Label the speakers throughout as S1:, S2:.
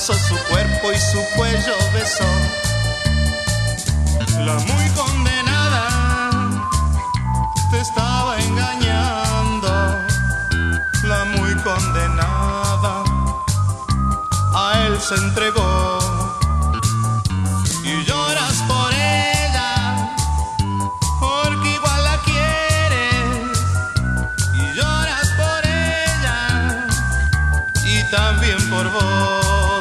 S1: abrazó su cuerpo y su cuello besó. La muy condenada te estaba engañando. La muy condenada a él se entregó. Y lloras por ella porque igual la quieres. Y lloras por ella y también por vos.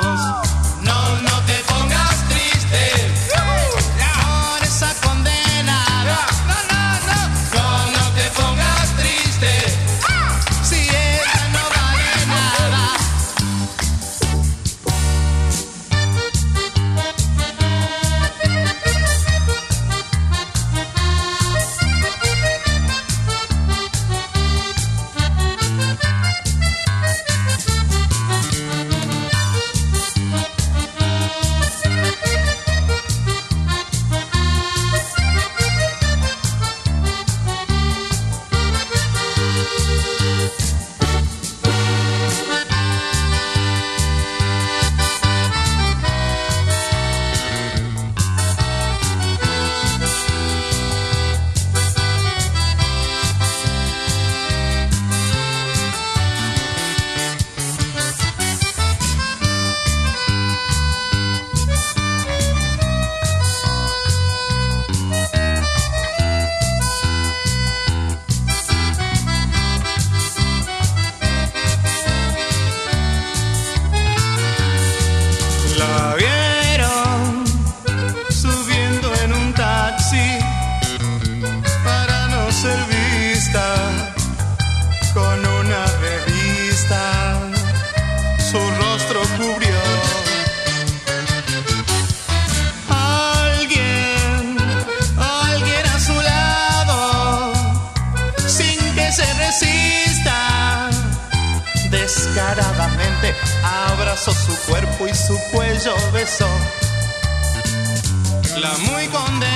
S1: Descaradamente abrazó su cuerpo y su cuello besó. La muy condenada